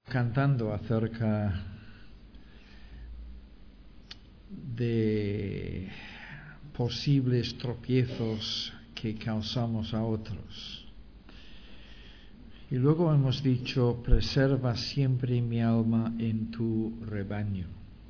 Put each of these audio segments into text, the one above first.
Cantando acerca de posibles tropiezos que causamos a otros. Y luego hemos dicho, preserva siempre mi alma en tu rebaño.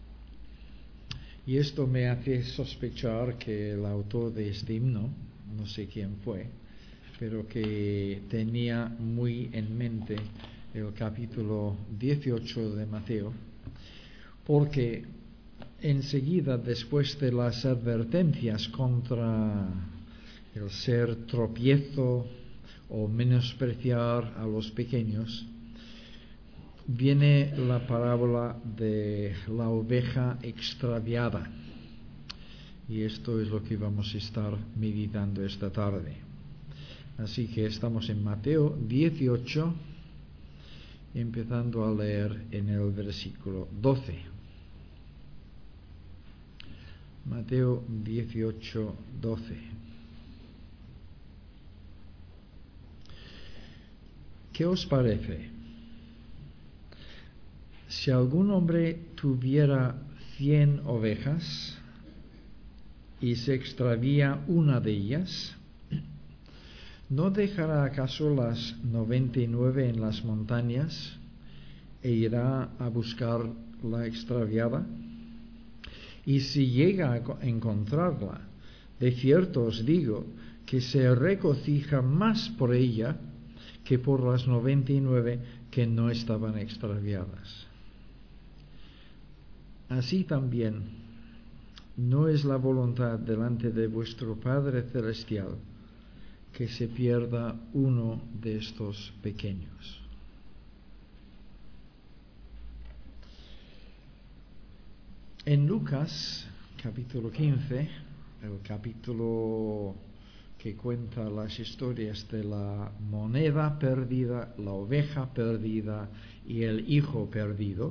Y esto me hace sospechar que el autor de este himno, no sé quién fue, pero que tenía muy en mente el capítulo 18 de Mateo, porque enseguida, después de las advertencias contra el ser tropiezo o menospreciar a los pequeños, viene la parábola de la oveja extraviada. Y esto es lo que vamos a estar meditando esta tarde. Así que estamos en Mateo 18, empezando a leer en el versículo 12. Mateo 18, 12. ¿Qué os parece? Si algún hombre tuviera 100 ovejas y se extravía una de ellas, ¿no dejará acaso las 99 en las montañas e irá a buscar la extraviada? Y si llega a encontrarla, de cierto os digo que se regocija más por ella que por las 99 que no estaban extraviadas. Así también, no es la voluntad delante de vuestro Padre Celestial que se pierda uno de estos pequeños. En Lucas, capítulo 15, el capítulo que cuenta las historias de la moneda perdida, la oveja perdida y el hijo perdido,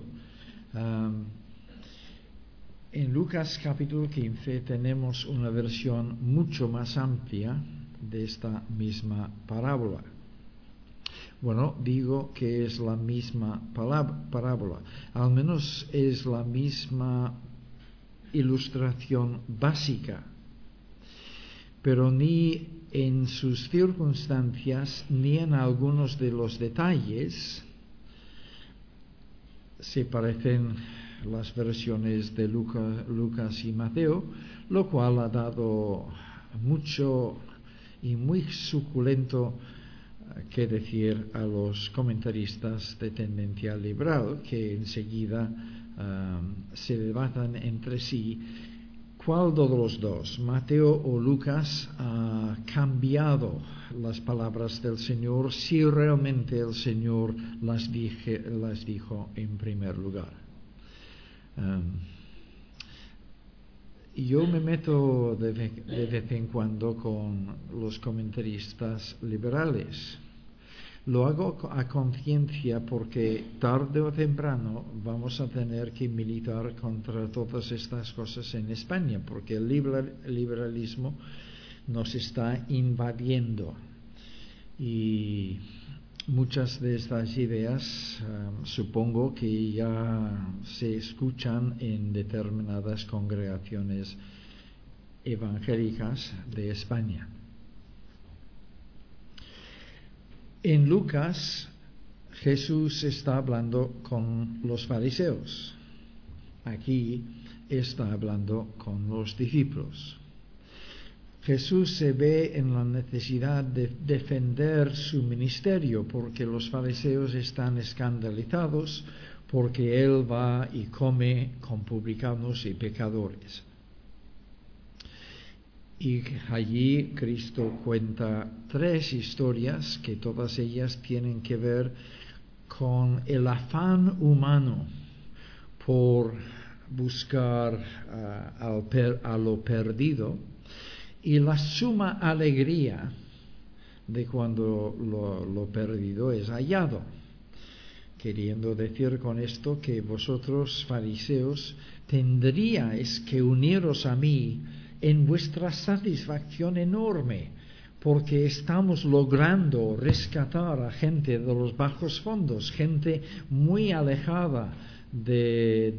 en Lucas capítulo 15 tenemos una versión mucho más amplia de esta misma parábola. Bueno, digo que es la misma parábola, al menos es la misma ilustración básica, pero ni en sus circunstancias ni en algunos de los detalles se parecen las versiones de Lucas y Mateo, lo cual ha dado mucho y muy suculento que decir a los comentaristas de tendencia liberal, que enseguida se debatan entre sí cuál de los dos, Mateo o Lucas, ha cambiado las palabras del Señor, si realmente el Señor las dijo en primer lugar. Yo me meto de vez en cuando con los comentaristas liberales. Lo hago a conciencia porque tarde o temprano vamos a tener que militar contra todas estas cosas en España, porque el liberalismo nos está invadiendo y muchas de estas ideas supongo que ya se escuchan en determinadas congregaciones evangélicas de España. En Lucas, Jesús está hablando con los fariseos. Aquí está hablando con los discípulos. Jesús se ve en la necesidad de defender su ministerio porque los fariseos están escandalizados porque él va y come con publicanos y pecadores. Y allí Cristo cuenta 3 historias que todas ellas tienen que ver con el afán humano por buscar a lo perdido y la suma alegría de cuando lo perdido es hallado. Queriendo decir con esto que vosotros, fariseos, tendríais que uniros a mí en vuestra satisfacción enorme porque estamos logrando rescatar a gente de los bajos fondos, gente muy alejada de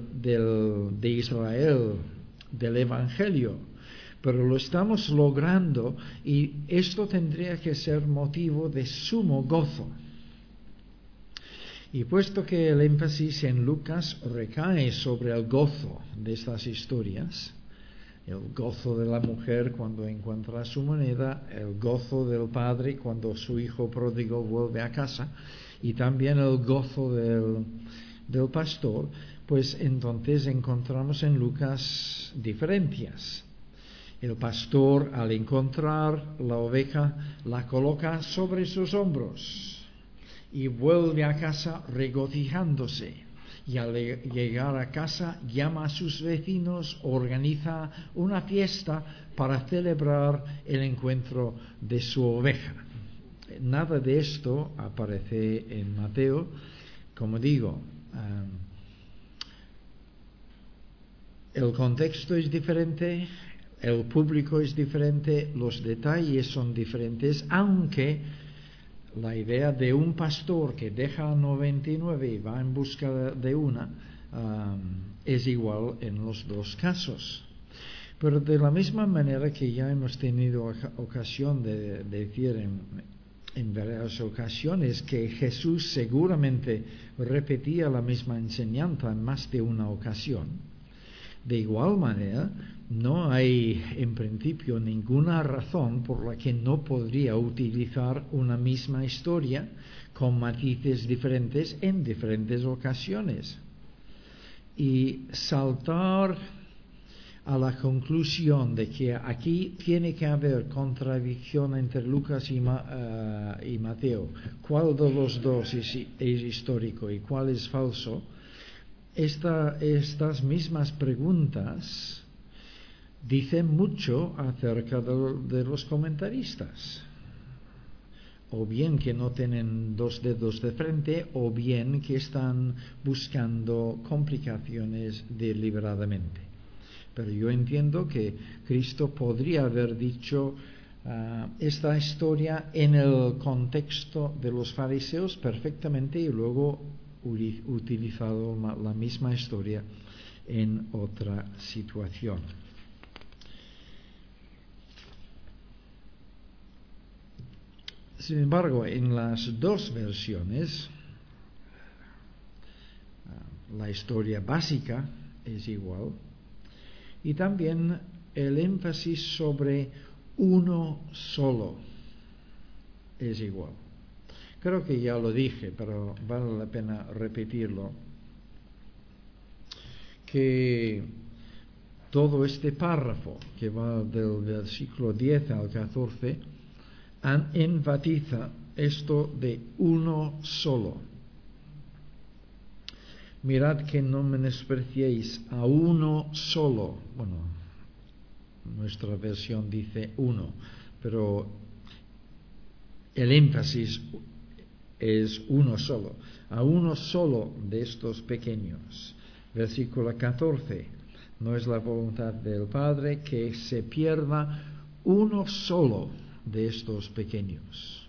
Israel, del Evangelio, pero lo estamos logrando y esto tendría que ser motivo de sumo gozo. Y puesto que el énfasis en Lucas recae sobre el gozo de estas historias, el gozo de la mujer cuando encuentra su moneda, el gozo del padre cuando su hijo pródigo vuelve a casa, y también el gozo del pastor, pues entonces encontramos en Lucas diferencias. El pastor, al encontrar la oveja, la coloca sobre sus hombros y vuelve a casa regocijándose. Y al llegar a casa llama a sus vecinos, organiza una fiesta para celebrar el encuentro de su oveja. Nada de esto aparece en Mateo. Como digo, el contexto es diferente, el público es diferente, los detalles son diferentes, aunque la idea de un pastor que deja 99 y va en busca de una es igual en los dos casos. Pero de la misma manera que ya hemos tenido ocasión de decir en varias ocasiones que Jesús seguramente repetía la misma enseñanza en más de una ocasión, de igual manera, no hay en principio ninguna razón por la que no podría utilizar una misma historia con matices diferentes en diferentes ocasiones. Y saltar a la conclusión de que aquí tiene que haber contradicción entre Lucas y Mateo, cuál de los dos es histórico y cuál es falso, estas mismas preguntas dicen mucho acerca de los comentaristas, o bien que no tienen dos dedos de frente, o bien que están buscando complicaciones deliberadamente. Pero yo entiendo que Cristo podría haber dicho esta historia en el contexto de los fariseos perfectamente y luego utilizado la misma historia en otra situación. Sin embargo, en las dos versiones, la historia básica es igual y también el énfasis sobre uno solo es igual. Creo que ya lo dije, pero vale la pena repetirlo, que todo este párrafo que va del versículo 10 al 14 enfatiza esto de uno solo. Mirad que no menospreciéis a uno solo. Bueno, nuestra versión dice uno, pero el énfasis es uno solo, a uno solo de estos pequeños. Versículo 14, no es la voluntad del Padre que se pierda uno solo de estos pequeños.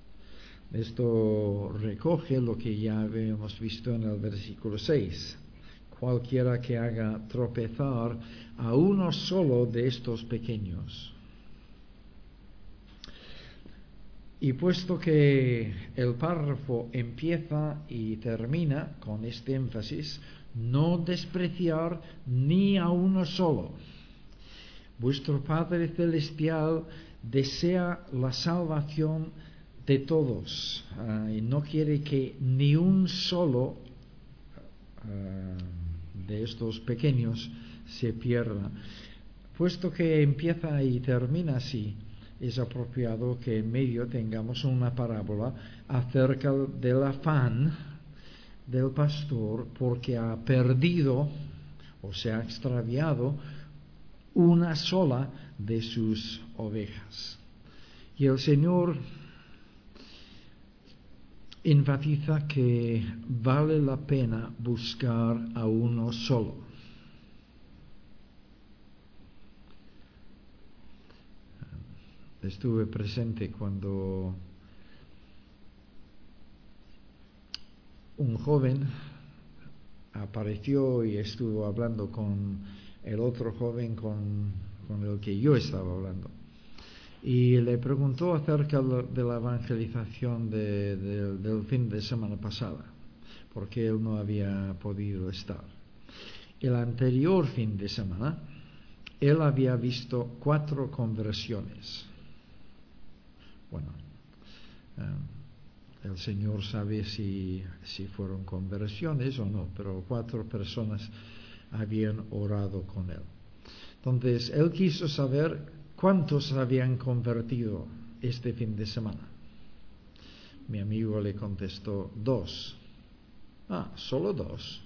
Esto recoge lo que ya habíamos visto en el versículo 6. Cualquiera que haga tropezar a uno solo de estos pequeños. Y puesto que el párrafo empieza y termina con este énfasis, no despreciar ni a uno solo. Vuestro Padre Celestial desea la salvación de todos y no quiere que ni un solo de estos pequeños se pierda. Puesto que empieza y termina así, es apropiado que en medio tengamos una parábola acerca del afán del pastor porque ha perdido o se ha extraviado una sola de sus ovejas. Y el Señor enfatiza que vale la pena buscar a uno solo. estuve presente cuando un joven apareció y estuvo hablando con el otro joven con el que yo estaba hablando. Y le preguntó acerca de la evangelización del fin de semana pasada, porque él no había podido estar. El anterior fin de semana, él había visto 4 conversiones. Bueno, el Señor sabe si fueron conversiones o no, pero 4 personas habían orado con él. Entonces, él quiso saber cuántos habían convertido este fin de semana. Mi amigo le contestó 2. ¿Solo 2?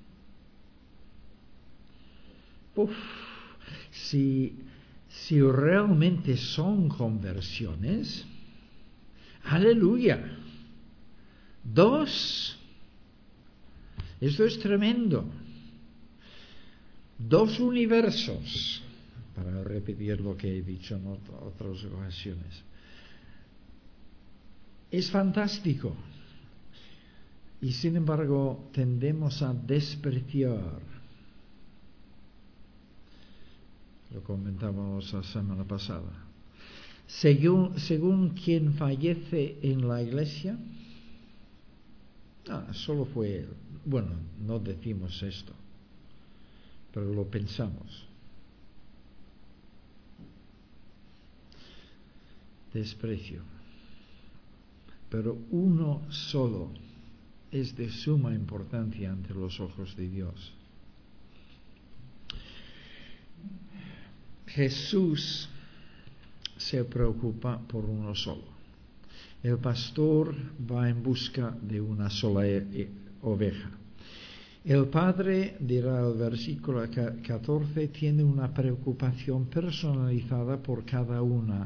Si realmente son conversiones, aleluya. 2. Esto es tremendo. 2 universos, para repetir lo que he dicho en otras ocasiones. Es fantástico. Y sin embargo, tendemos a despreciar. Lo comentábamos la semana pasada. Según quien fallece en la iglesia, solo fue él. Bueno, no decimos esto, pero lo pensamos. Desprecio. Pero uno solo es de suma importancia ante los ojos de Dios. Jesús se preocupa por uno solo. El pastor va en busca de una sola oveja. El Padre, dirá el versículo 14, tiene una preocupación personalizada por cada uno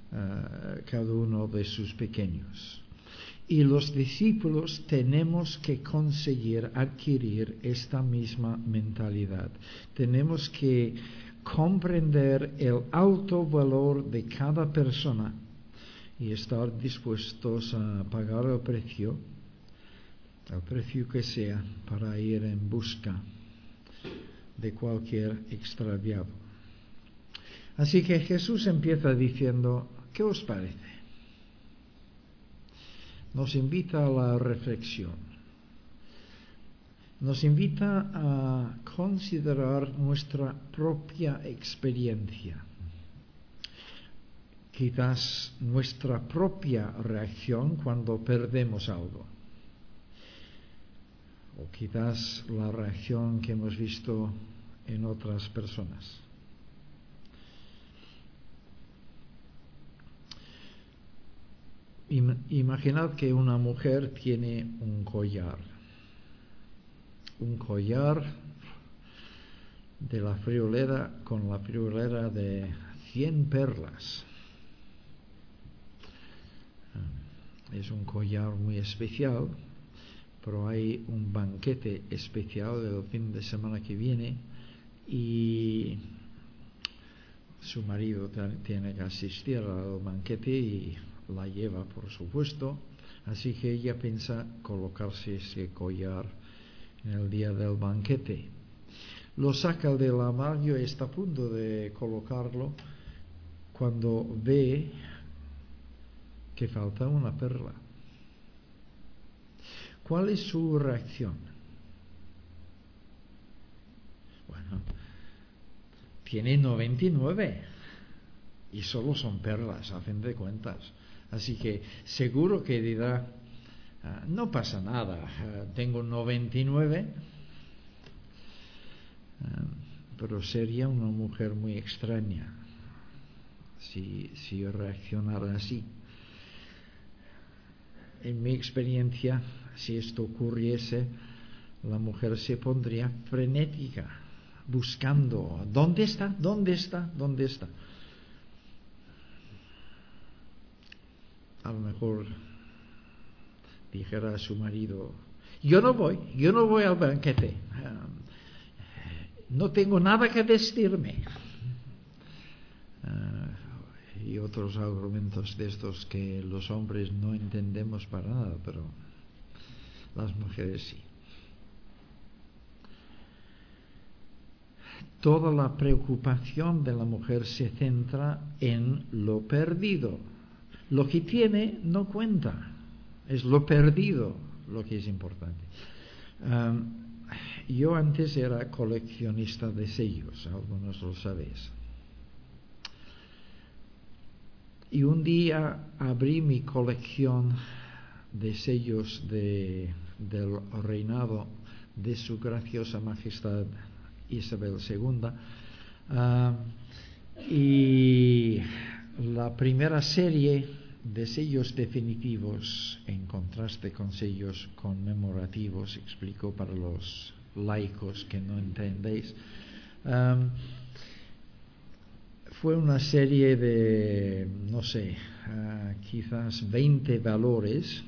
de sus pequeños. Y los discípulos tenemos que conseguir adquirir esta misma mentalidad. Tenemos que comprender el alto valor de cada persona y estar dispuestos a pagar el precio que sea, para ir en busca de cualquier extraviado. Así que Jesús empieza diciendo, ¿qué os parece? Nos invita a la reflexión. Nos invita a considerar nuestra propia experiencia. Quizás nuestra propia reacción cuando perdemos algo. O quizás la reacción que hemos visto en otras personas. Imaginad que una mujer tiene un collar de la friolera, con la friolera de 100 perlas. Es un collar muy especial, pero hay un banquete especial el fin de semana que viene y su marido tiene que asistir al banquete y la lleva, por supuesto, así que ella piensa colocarse ese collar en el día del banquete. Lo saca del armario y está a punto de colocarlo cuando ve que falta una perla. ¿Cuál es su reacción? Bueno, tiene 99 y solo son perlas, a fin de cuentas. Así que seguro que dirá, no pasa nada, tengo 99, pero sería una mujer muy extraña si reaccionara así. En mi experiencia, si esto ocurriese, la mujer se pondría frenética, buscando, ¿dónde está? ¿Dónde está? ¿Dónde está? A lo mejor dijera a su marido, yo no voy al banquete, no tengo nada que vestirme. y otros argumentos de estos que los hombres no entendemos para nada, pero las mujeres sí. Toda la preocupación de la mujer se centra en lo perdido. Lo que tiene no cuenta, es lo perdido lo que es importante. Yo antes era coleccionista de sellos, algunos lo sabéis. Y un día abrí mi colección de sellos del reinado de su graciosa majestad Isabel II, y la primera serie de sellos definitivos, en contraste con sellos conmemorativos, explico para los laicos que no entendéis, fue una serie de, no sé, quizás 20 valores,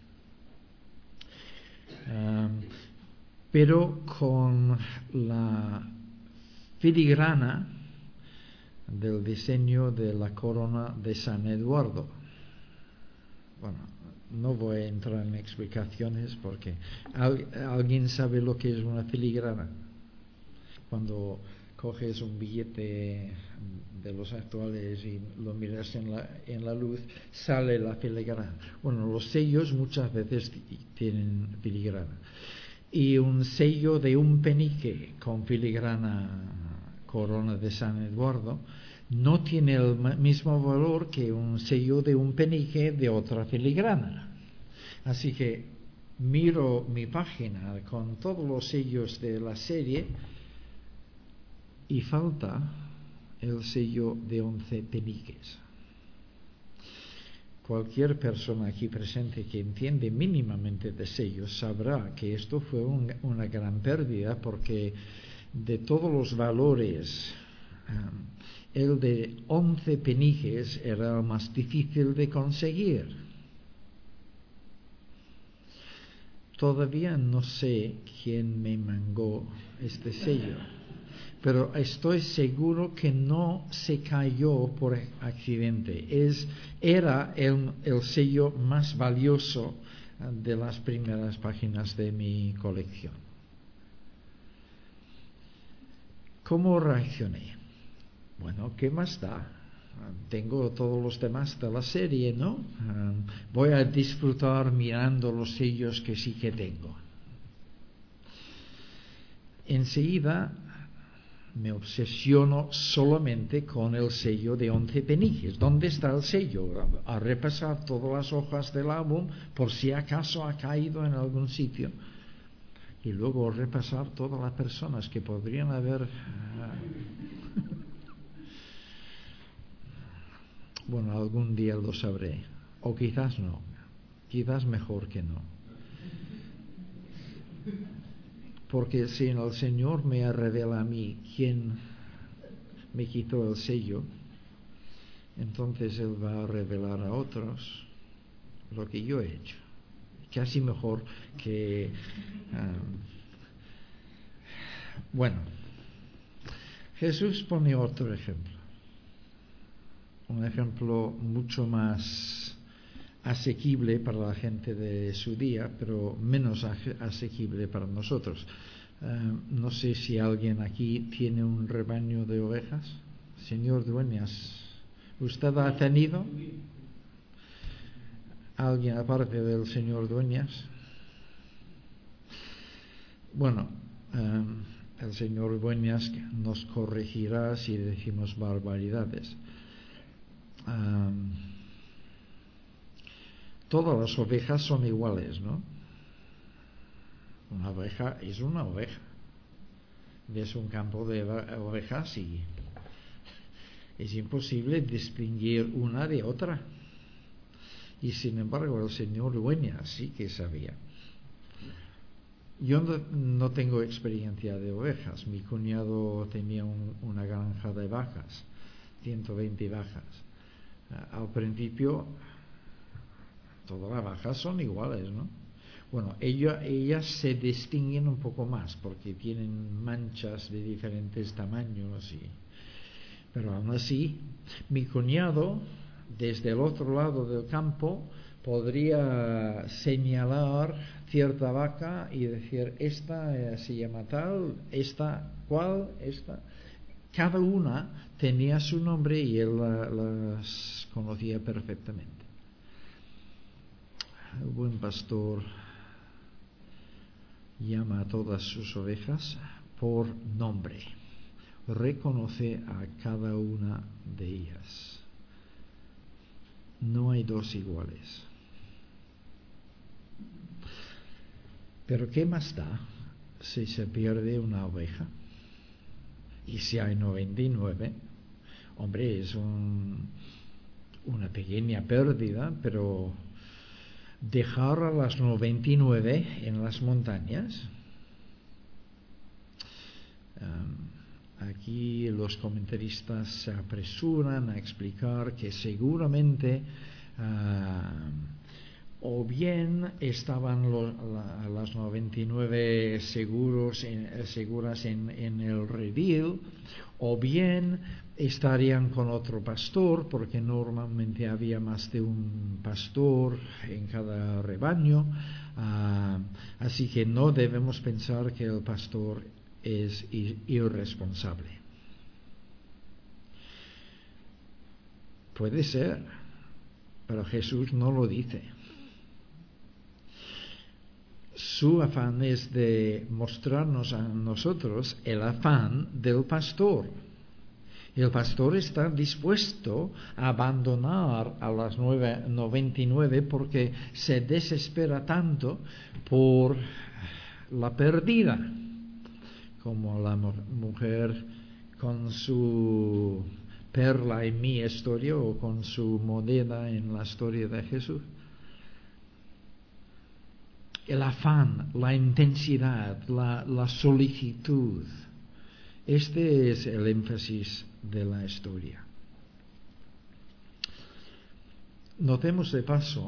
pero con la filigrana del diseño de la corona de San Eduardo. Bueno, no voy a entrar en explicaciones porque ¿alguien sabe lo que es una filigrana? Cuando coges un billete de los actuales y lo miras en la luz, sale la filigrana. Bueno, los sellos muchas veces tienen filigrana. Y un sello de un penique con filigrana corona de San Eduardo no tiene el mismo valor que un sello de un penique de otra filigrana. Así que miro mi página con todos los sellos de la serie y falta el sello de 11 peniques. Cualquier persona aquí presente que entiende mínimamente de sellos sabrá que esto fue una gran pérdida, porque de todos los valores, el de 11 peniques era el más difícil de conseguir. Todavía no sé quién me mangó este sello, pero estoy seguro que no se cayó por accidente. Era el sello más valioso de las primeras páginas de mi colección. ¿Cómo reaccioné? Bueno, ¿qué más da? Tengo todos los demás de la serie, ¿no? Voy a disfrutar mirando los sellos que sí que tengo. Enseguida me obsesiono solamente con el sello de 11 peniques. ¿Dónde está el sello? A repasar todas las hojas del álbum por si acaso ha caído en algún sitio. Y luego repasar todas las personas que podrían haber... Bueno, algún día lo sabré. O quizás no. Quizás mejor que no. Porque si el Señor me revela a mí quién me quitó el sello, entonces Él va a revelar a otros lo que yo he hecho. Casi mejor que... Bueno, Jesús pone otro ejemplo. Un ejemplo mucho más asequible para la gente de su día, pero menos asequible para nosotros. No sé si alguien aquí tiene un rebaño de ovejas. Señor Dueñas, ¿usted ha tenido alguien aparte del señor Dueñas? Bueno, el señor Dueñas nos corregirá si decimos barbaridades. Todas las ovejas son iguales, ¿no? Una oveja es una oveja. Ves un campo de ovejas y es imposible distinguir una de otra. Y sin embargo el señor Dueñas sí que sabía. Yo no tengo experiencia de ovejas. Mi cuñado tenía una granja de vacas, 120 vacas. Al principio todas las vacas son iguales, ¿no? Bueno, ellas se distinguen un poco más porque tienen manchas de diferentes tamaños, pero aún así mi cuñado desde el otro lado del campo podría señalar cierta vaca y decir, esta se llama tal, esta cual, esta. Cada una tenía su nombre y él las conocía perfectamente. El buen pastor llama a todas sus ovejas por nombre. Reconoce a cada una de ellas. No hay dos iguales. Pero ¿qué más da si se pierde una oveja? Y si hay 99, hombre, es una pequeña pérdida, pero dejar a las 99 en las montañas. Aquí los comentaristas se apresuran a explicar que seguramente o bien estaban las 99 seguras en el redil, o bien estarían con otro pastor, porque normalmente había más de un pastor en cada rebaño. Así que no debemos pensar que el pastor es irresponsable. Puede ser, pero Jesús no lo dice. Su afán es de mostrarnos a nosotros el afán del pastor. El pastor está dispuesto a abandonar a las 99 porque se desespera tanto por la perdida, como la mujer con su perla en mi historia o con su moneda en la historia de Jesús. El afán, la intensidad, la solicitud. Este es el énfasis de la historia. Notemos de paso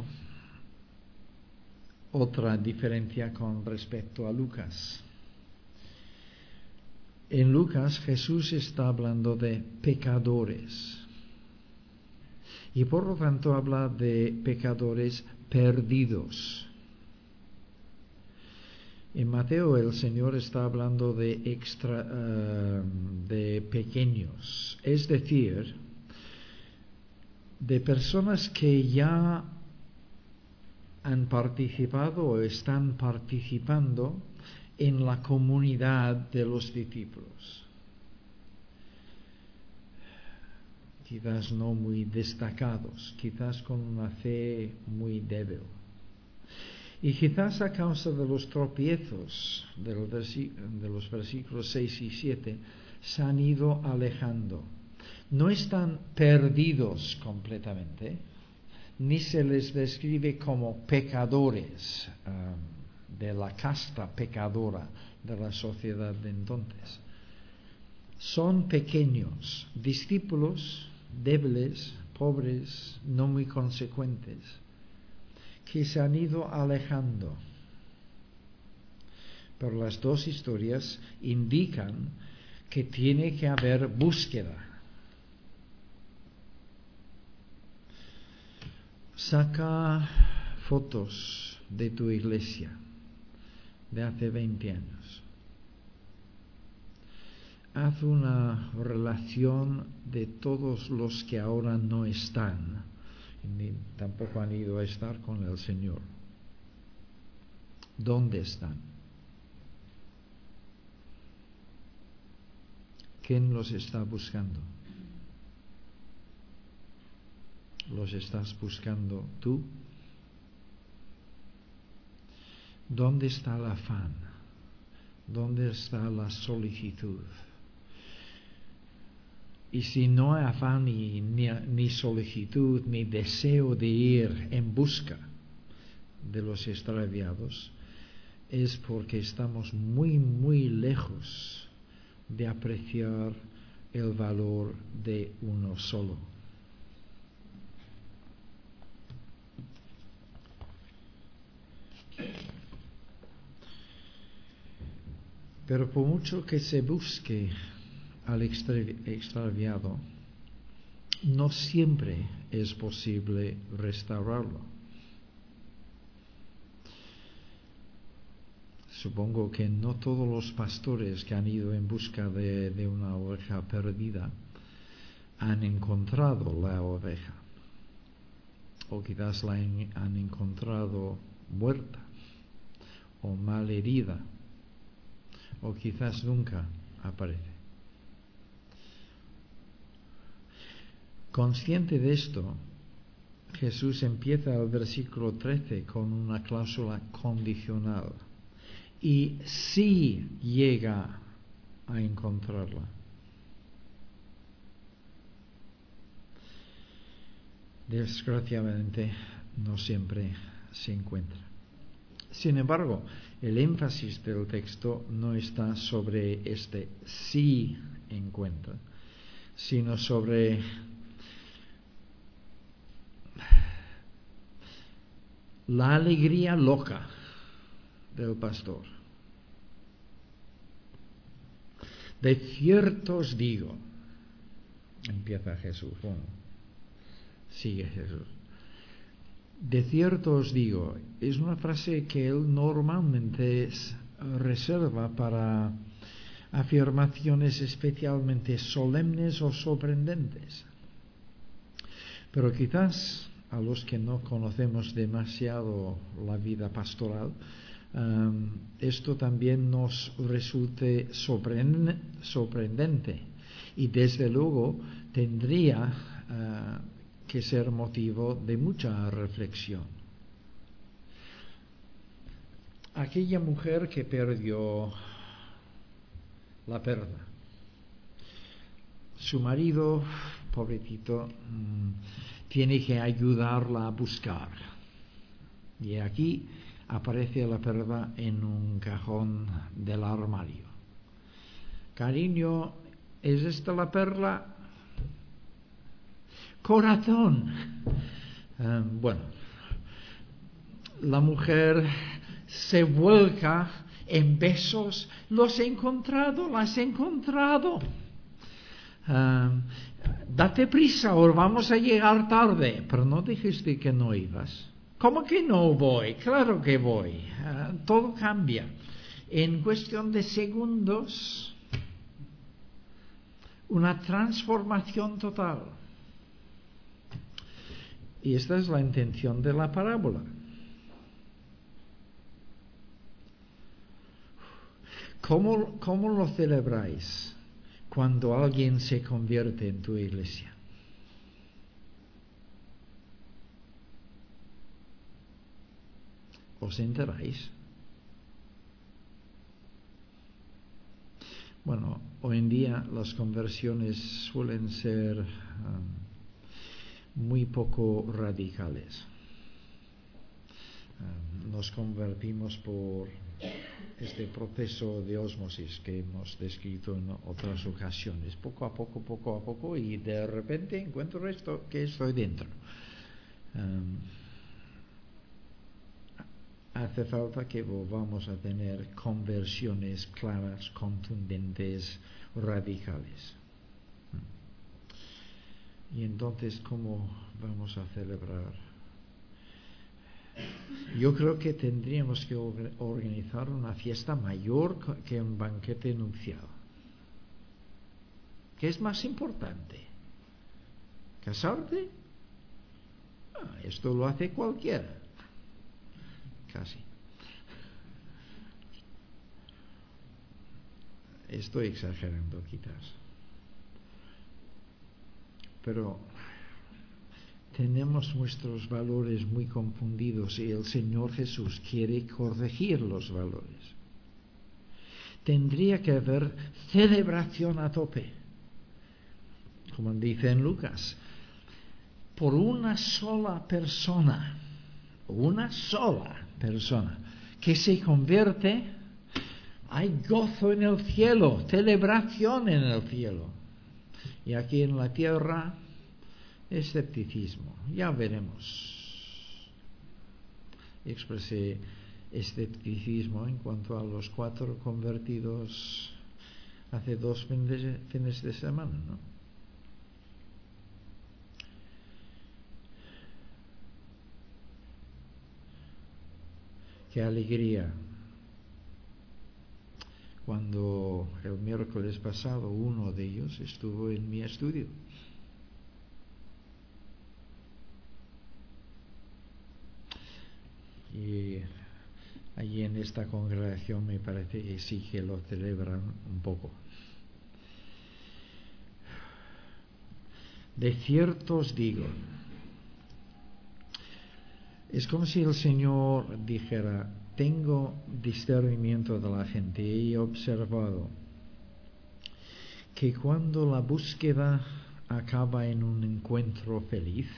otra diferencia con respecto a Lucas. En Lucas Jesús está hablando de pecadores y por lo tanto habla de pecadores perdidos. En Mateo el Señor está hablando de pequeños, es decir, de personas que ya han participado o están participando en la comunidad de los discípulos. Quizás no muy destacados, quizás con una fe muy débil. Y quizás a causa de los tropiezos de los versículos 6 y 7 se han ido alejando. No están perdidos completamente, ni se les describe como pecadores de la casta pecadora de la sociedad de entonces. Son pequeños, discípulos débiles, pobres, no muy consecuentes, que se han ido alejando. Pero las dos historias indican que tiene que haber búsqueda. Saca fotos de tu iglesia de hace 20 años. Haz una relación de todos los que ahora no están, ni tampoco han ido a estar con el Señor. ¿Dónde están? ¿Quién los está buscando? ¿Los estás buscando tú? ¿Dónde está el afán? ¿Dónde está la solicitud? Y si no hay afán ni solicitud, ni deseo de ir en busca de los extraviados, es porque estamos muy, muy lejos de apreciar el valor de uno solo. Pero por mucho que se busque al extraviado, no siempre es posible restaurarlo. Supongo que no todos los pastores que han ido en busca de una oveja perdida han encontrado la oveja, o quizás la han encontrado muerta o mal herida, o quizás nunca aparece. Consciente de esto, Jesús empieza el versículo 13 con una cláusula condicional: y si llega a encontrarla. Desgraciadamente no siempre se encuentra. Sin embargo, el énfasis del texto no está sobre este si encuentra, sino sobre la alegría loca del pastor. De cierto os digo, empieza Jesús, bueno, sigue Jesús. De cierto os digo, es una frase que él normalmente reserva para afirmaciones especialmente solemnes o sorprendentes. Pero quizás a los que no conocemos demasiado la vida pastoral, esto también nos resulte sorprendente, y desde luego tendría que ser motivo de mucha reflexión. Aquella mujer que perdió la perla, su marido, pobrecito, tiene que ayudarla a buscar, y aquí aparece la perla en un cajón del armario. Cariño, ¿es esta la perla? Corazón. Bueno, la mujer se vuelca en besos. Los he encontrado, las he encontrado. Date prisa o vamos a llegar tarde. Pero no dijiste que no ibas. ¿Cómo que no voy? Claro que voy. Todo cambia. En cuestión de segundos, una transformación total. Y esta es la intención de la parábola. ¿Cómo lo celebráis cuando alguien se convierte en tu iglesia? ¿Os enteráis? Bueno, hoy en día las conversiones suelen ser muy poco radicales. Nos convertimos por este proceso de ósmosis que hemos descrito en otras ocasiones, poco a poco, y de repente encuentro esto que estoy dentro. Hace falta que volvamos a tener conversiones claras, contundentes, radicales. Y entonces, ¿cómo vamos a celebrar? Yo creo que tendríamos que organizar una fiesta mayor que un banquete nupcial. ¿Qué es más importante? ¿Casarte? Esto lo hace cualquiera. Casi. Estoy exagerando quizás. Pero tenemos nuestros valores muy confundidos y el Señor Jesús quiere corregir los valores. Tendría que haber celebración a tope, como dice en Lucas, por una sola persona que se convierte. Hay gozo en el cielo, celebración en el cielo. Y aquí en la tierra, escepticismo. Ya veremos. Expresé escepticismo en cuanto a los 4 convertidos hace 2 fines de semana, ¿no? qué alegría cuando el miércoles pasado uno de ellos estuvo en mi estudio. Y allí en esta congregación me parece que sí que lo celebran un poco. De cierto os digo, es como si el Señor dijera: tengo discernimiento de la gente y he observado que cuando la búsqueda acaba en un encuentro feliz,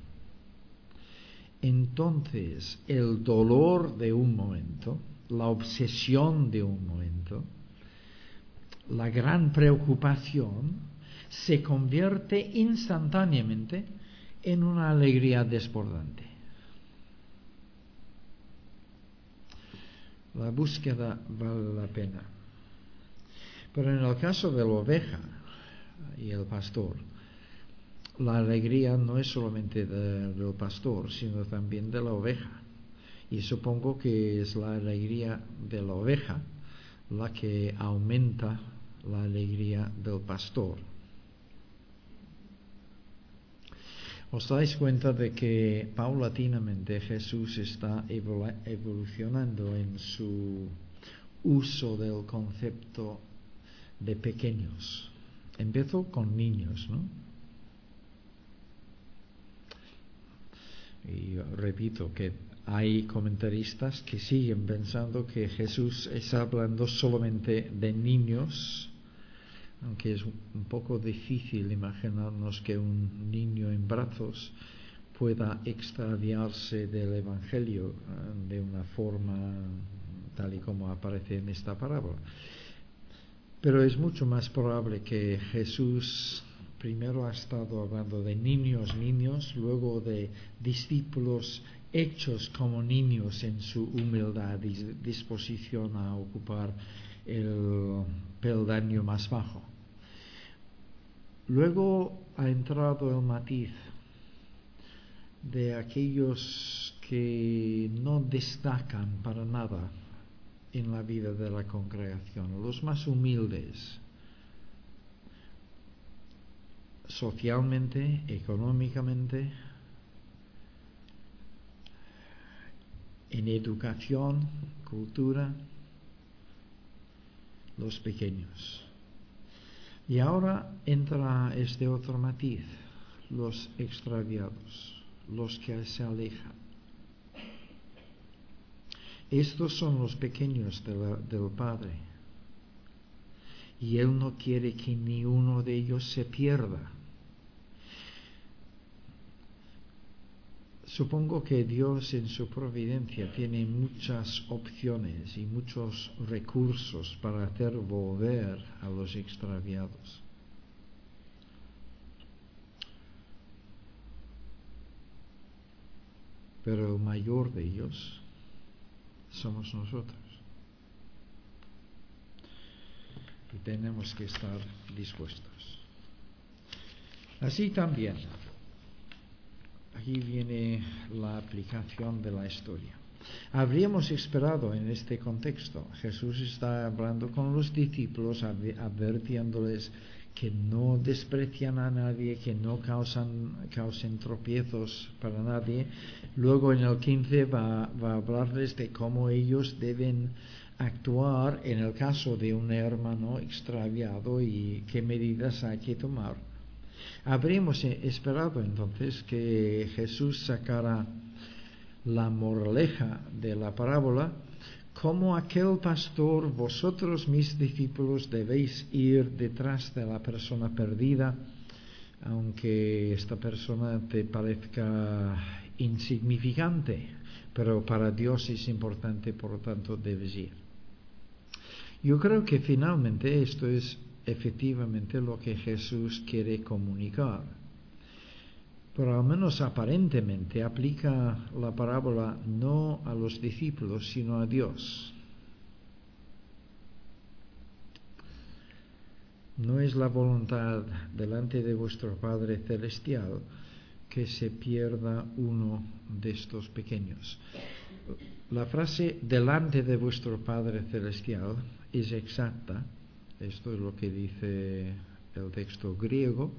entonces el dolor de un momento, la obsesión de un momento, la gran preocupación se convierte instantáneamente en una alegría desbordante. La búsqueda vale la pena. Pero en el caso de la oveja y el pastor, la alegría no es solamente del pastor, sino también de la oveja. Y supongo que es la alegría de la oveja la que aumenta la alegría del pastor. ¿Os dais cuenta de que paulatinamente Jesús está evolucionando en su uso del concepto de pequeños? Empezó con niños, ¿no? Y repito que hay comentaristas que siguen pensando que Jesús está hablando solamente de niños, aunque es un poco difícil imaginarnos que un niño en brazos pueda extraviarse del Evangelio de una forma tal y como aparece en esta parábola. Pero es mucho más probable que Jesús primero ha estado hablando de niños, luego de discípulos hechos como niños en su humildad y disposición a ocupar el peldaño más bajo. Luego ha entrado el matiz de aquellos que no destacan para nada en la vida de la congregación, los más humildes, socialmente, económicamente, en educación, cultura, los pequeños. Y ahora entra este otro matiz, los extraviados, los que se alejan. Estos son los pequeños del Padre. Y Él no quiere que ni uno de ellos se pierda. Supongo que Dios en su providencia tiene muchas opciones y muchos recursos para hacer volver a los extraviados. Pero el mayor de ellos somos nosotros. Y tenemos que estar dispuestos. Así también, aquí viene la aplicación de la historia. Habríamos esperado en este contexto, Jesús está hablando con los discípulos, advirtiéndoles que no desprecian a nadie, que no causen tropiezos para nadie. Luego en el 15 va a hablarles de cómo ellos deben actuar en el caso de un hermano extraviado y qué medidas hay que tomar. Habríamos esperado entonces que Jesús sacara la moraleja de la parábola: como aquel pastor, vosotros mis discípulos debéis ir detrás de la persona perdida, aunque esta persona te parezca insignificante, pero para Dios es importante, por lo tanto debes ir. Yo creo que finalmente esto es efectivamente lo que Jesús quiere comunicar. Pero al menos aparentemente aplica la parábola no a los discípulos, sino a Dios. No es la voluntad delante de vuestro Padre Celestial que se pierda uno de estos pequeños. La frase delante de vuestro Padre Celestial es exacta. Esto es lo que dice el texto griego.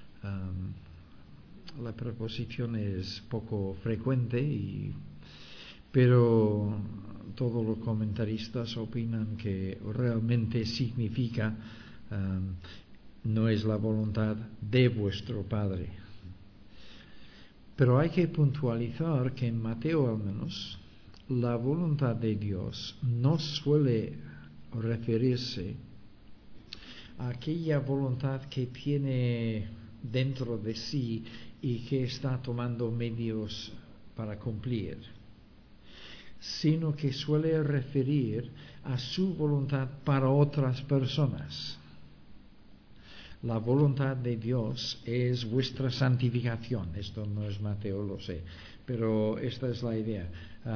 La preposición es poco frecuente, pero todos los comentaristas opinan que realmente significa no es la voluntad de vuestro Padre. Pero hay que puntualizar que en Mateo al menos la voluntad de Dios no suele referirse a aquella voluntad que tiene dentro de sí y que está tomando medios para cumplir, sino que suele referir a su voluntad para otras personas. La voluntad de Dios es vuestra santificación. Esto no es Mateo, lo sé, pero esta es la idea.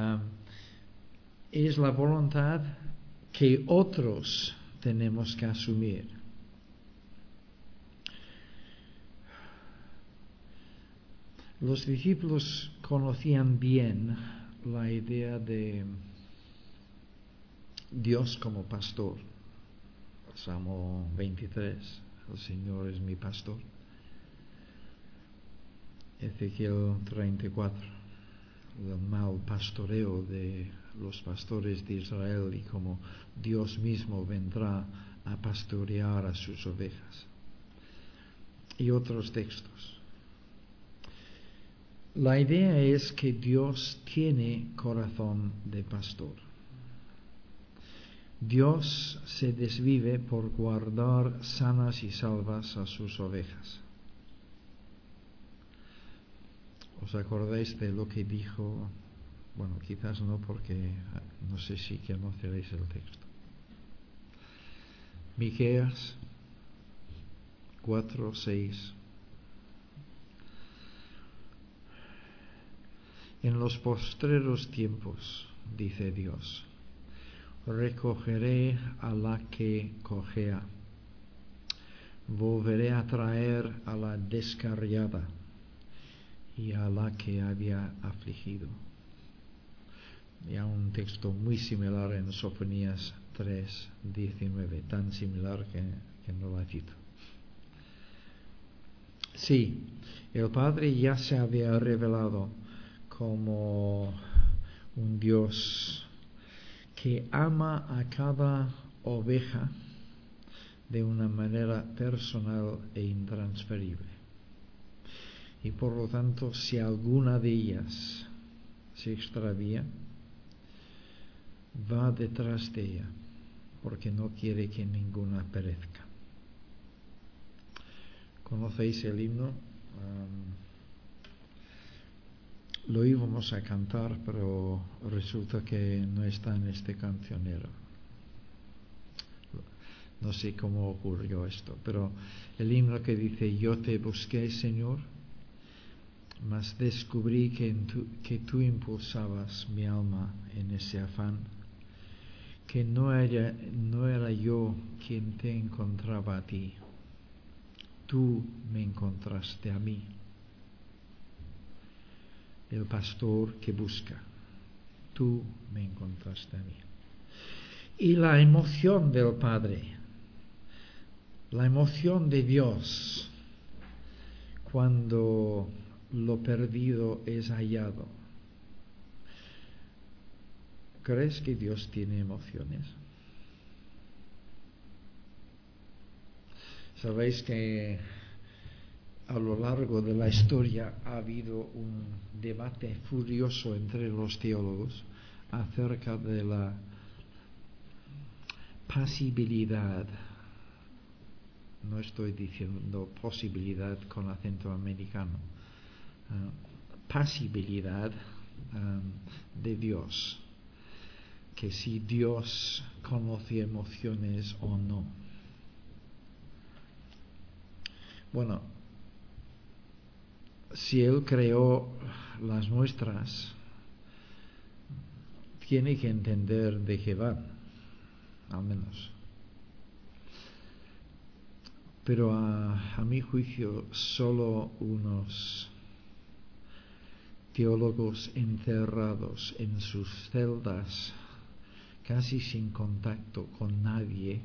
Es la voluntad que otros tenemos que asumir. Los discípulos conocían bien la idea de Dios como pastor. Salmo 23, el Señor es mi pastor. Ezequiel 34, el mal pastoreo de los pastores de Israel y cómo Dios mismo vendrá a pastorear a sus ovejas. Y otros textos. La idea es que Dios tiene corazón de pastor. Dios se desvive por guardar sanas y salvas a sus ovejas. ¿Os acordáis de lo que dijo? Bueno, quizás no, porque no sé si conoceréis el texto. Miqueas 4:6. En los postreros tiempos, dice Dios, recogeré a la que cojea, volveré a traer a la descarriada y a la que había afligido. Y hay un texto muy similar en Sofonías 3:19, tan similar que no la cito. Sí, el Padre ya se había revelado como un Dios que ama a cada oveja de una manera personal e intransferible. Y por lo tanto, si alguna de ellas se extravía, va detrás de ella, porque no quiere que ninguna perezca. ¿Conocéis el himno? Lo íbamos a cantar, pero resulta que no está en este cancionero. No sé cómo ocurrió esto, pero el himno que dice: yo te busqué, Señor, mas descubrí que tú impulsabas mi alma en ese afán, que no era yo quien te encontraba a ti, tú me encontraste a mí. El pastor que busca, tú me encontraste a mí. Y la emoción del Padre, la emoción de Dios cuando lo perdido es hallado. ¿Crees que Dios tiene emociones? Sabéis que a lo largo de la historia ha habido un debate furioso entre los teólogos acerca de la pasibilidad, no estoy diciendo posibilidad con acento americano, pasibilidad de Dios, que si Dios conoce emociones o no. Bueno, si Él creó las nuestras, tiene que entender de qué van, al menos. Pero a mi juicio, solo unos teólogos encerrados en sus celdas, casi sin contacto con nadie,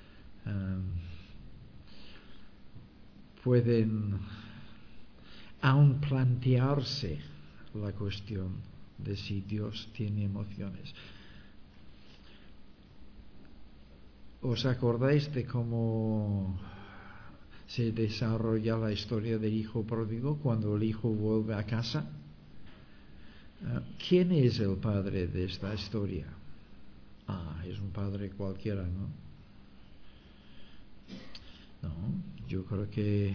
pueden aún plantearse la cuestión de si Dios tiene emociones. ¿Os acordáis de cómo se desarrolla la historia del hijo pródigo cuando el hijo vuelve a casa? ¿Quién es el padre de esta historia? Es un padre cualquiera, ¿no? No, yo creo que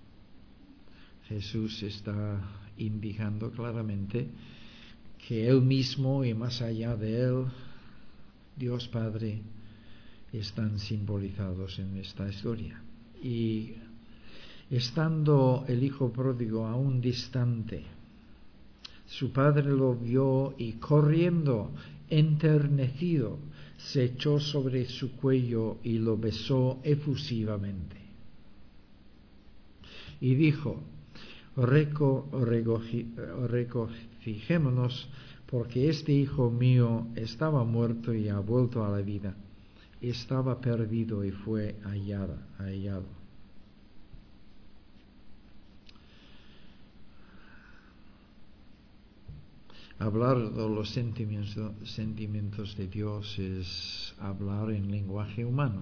Jesús está indicando claramente que Él mismo y más allá de Él, Dios Padre, están simbolizados en esta historia. Y estando el hijo pródigo aún distante, su padre lo vio y corriendo, enternecido, se echó sobre su cuello y lo besó efusivamente. Y dijo: regocijémonos, porque este hijo mío estaba muerto y ha vuelto a la vida, estaba perdido y fue hallado. Hablar de los sentimientos de Dios es hablar en lenguaje humano.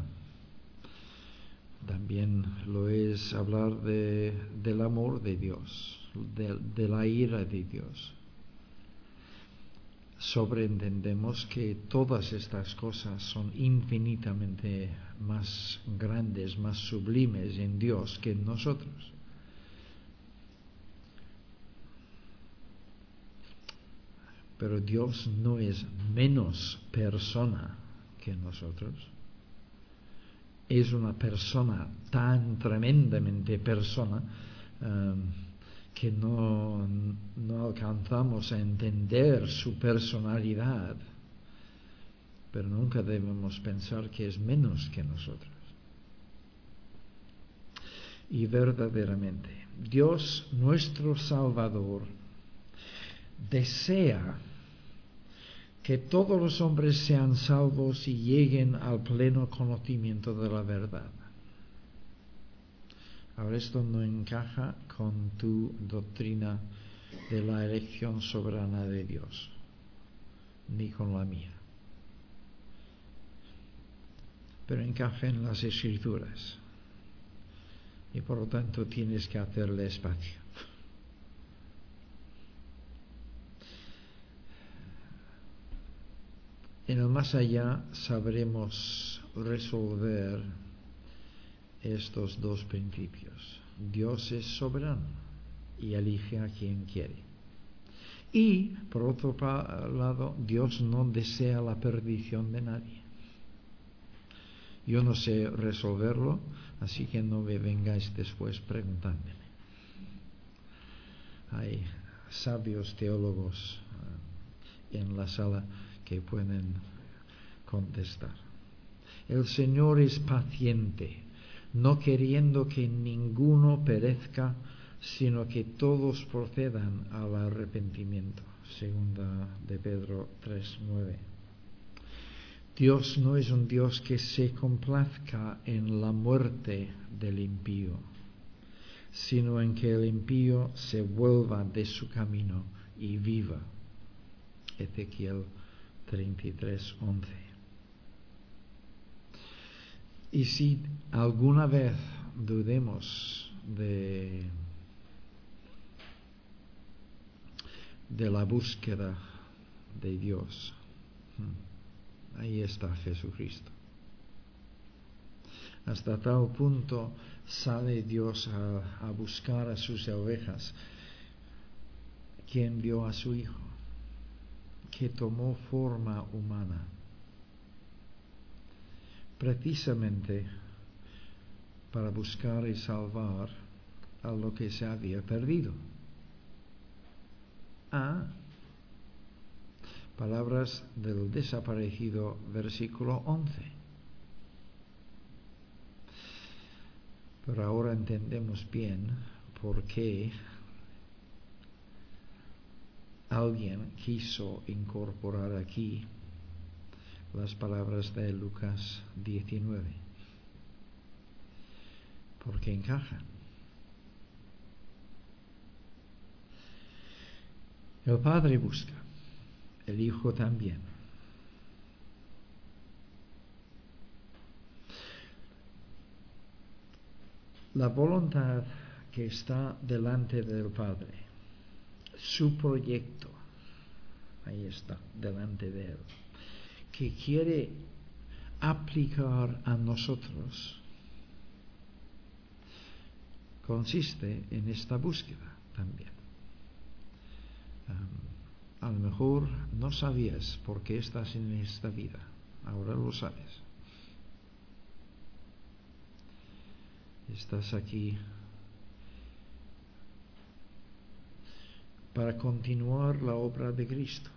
También lo es hablar del amor de Dios, de la ira de Dios. Sobreentendemos que todas estas cosas son infinitamente más grandes, más sublimes en Dios que en nosotros. Pero Dios no es menos persona que nosotros. Es una persona tan tremendamente persona que no alcanzamos a entender su personalidad, pero nunca debemos pensar que es menos que nosotros. Y verdaderamente, Dios nuestro Salvador desea que todos los hombres sean salvos y lleguen al pleno conocimiento de la verdad. Ahora, esto no encaja con tu doctrina de la elección soberana de Dios, ni con la mía, pero encaja en las Escrituras y por lo tanto tienes que hacerle espacio. En el más allá sabremos resolver estos dos principios. Dios es soberano y elige a quien quiere. Y, por otro lado, Dios no desea la perdición de nadie. Yo no sé resolverlo, así que no me vengáis después preguntándome. Hay sabios teólogos en la sala que pueden contestar. El Señor es paciente, no queriendo que ninguno perezca, sino que todos procedan al arrepentimiento. Segunda de Pedro 3:9. Dios no es un Dios que se complazca en la muerte del impío, sino en que el impío se vuelva de su camino y viva. Ezequiel 33:11. Y si alguna vez dudemos de la búsqueda de Dios, ahí está Jesucristo. Hasta tal punto sale Dios a buscar a sus ovejas, que envió a su Hijo, que tomó forma humana, precisamente para buscar y salvar a lo que se había perdido. Palabras del desaparecido versículo 11. Pero ahora entendemos bien por qué alguien quiso incorporar aquí las palabras de Lucas 19, porque encajan. El Padre busca, el Hijo también. La voluntad que está delante del Padre, su proyecto, ahí está, delante de Él, que quiere aplicar a nosotros, consiste en esta búsqueda también. A lo mejor no sabías por qué estás en esta vida, ahora lo sabes. Estás aquí para continuar la obra de Cristo.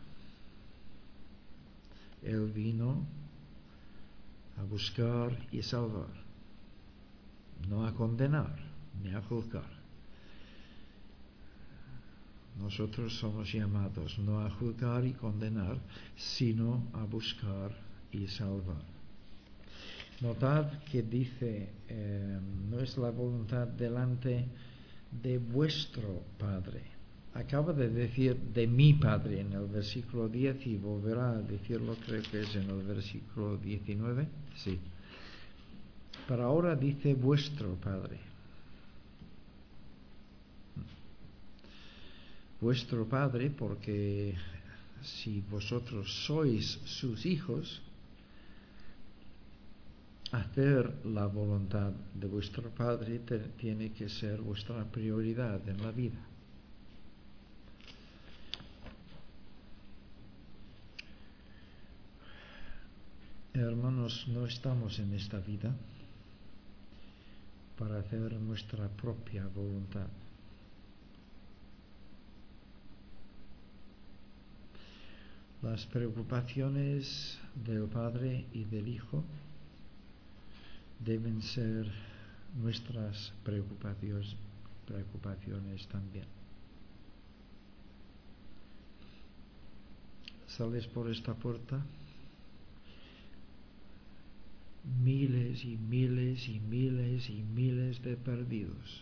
Él vino a buscar y salvar, no a condenar ni a juzgar. Nosotros somos llamados no a juzgar y condenar, sino a buscar y salvar. Notad que dice, no es la voluntad delante de vuestro Padre. Acaba de decir de mi Padre en el versículo 10 y volverá a decirlo, creo que es en el versículo 19. Sí. Pero ahora dice vuestro Padre. Vuestro Padre, porque si vosotros sois sus hijos, hacer la voluntad de vuestro Padre tiene que ser vuestra prioridad en la vida. Hermanos, no estamos en esta vida para hacer nuestra propia voluntad. Las preocupaciones del Padre y del Hijo deben ser nuestras preocupaciones también. Sales por esta puerta, miles y miles y miles y miles de perdidos,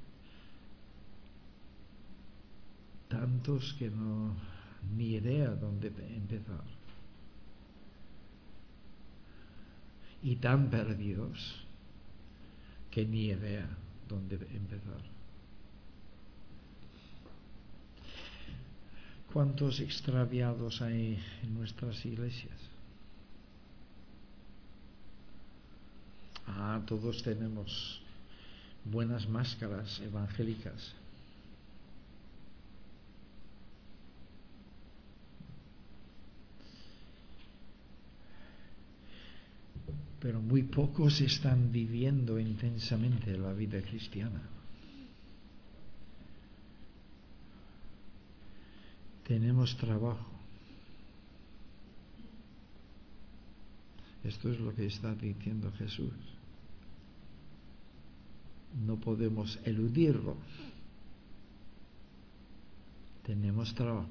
tantos que no ni idea dónde empezar, y tan perdidos que ni idea dónde empezar. ¿Cuántos extraviados hay en nuestras iglesias? Todos tenemos buenas máscaras evangélicas. Pero muy pocos están viviendo intensamente la vida cristiana. Tenemos trabajo. Esto es lo que está diciendo Jesús. No podemos eludirlo. Tenemos trabajo.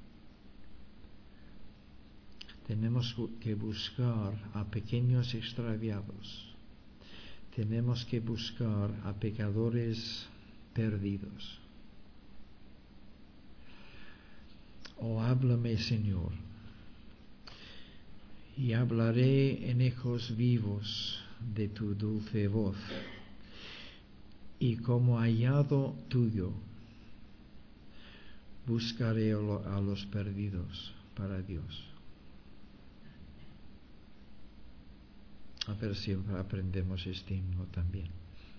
Tenemos que buscar a pequeños extraviados. Tenemos que buscar a pecadores perdidos. Háblame, Señor, y hablaré en ecos vivos de tu dulce voz, y como hallado tuyo, buscaré a los perdidos para Dios. A ver si aprendemos este himno también.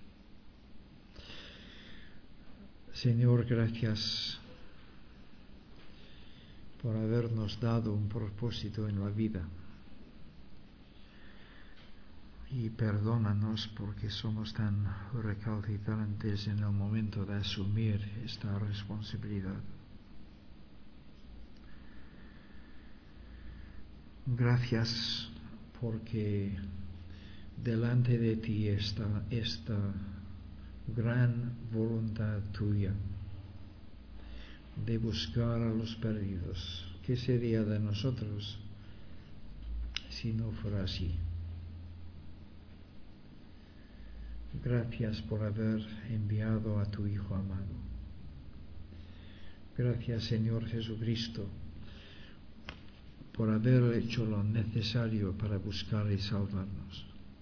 Señor, gracias por habernos dado un propósito en la vida. Y perdónanos porque somos tan recalcitrantes en el momento de asumir esta responsabilidad. Gracias porque delante de ti está esta gran voluntad tuya, de buscar a los perdidos. ¿Qué sería de nosotros si no fuera así? Gracias por haber enviado a tu Hijo amado. Gracias, Señor Jesucristo, por haber hecho lo necesario para buscar y salvarnos.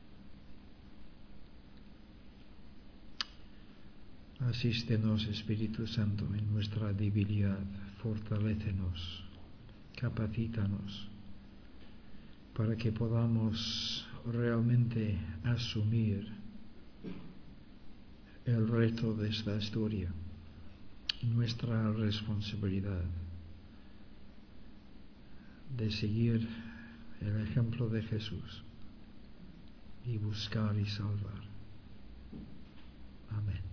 Asístenos, Espíritu Santo, en nuestra debilidad, fortalécenos, capacítanos, para que podamos realmente asumir el reto de esta historia, nuestra responsabilidad de seguir el ejemplo de Jesús y buscar y salvar. Amén.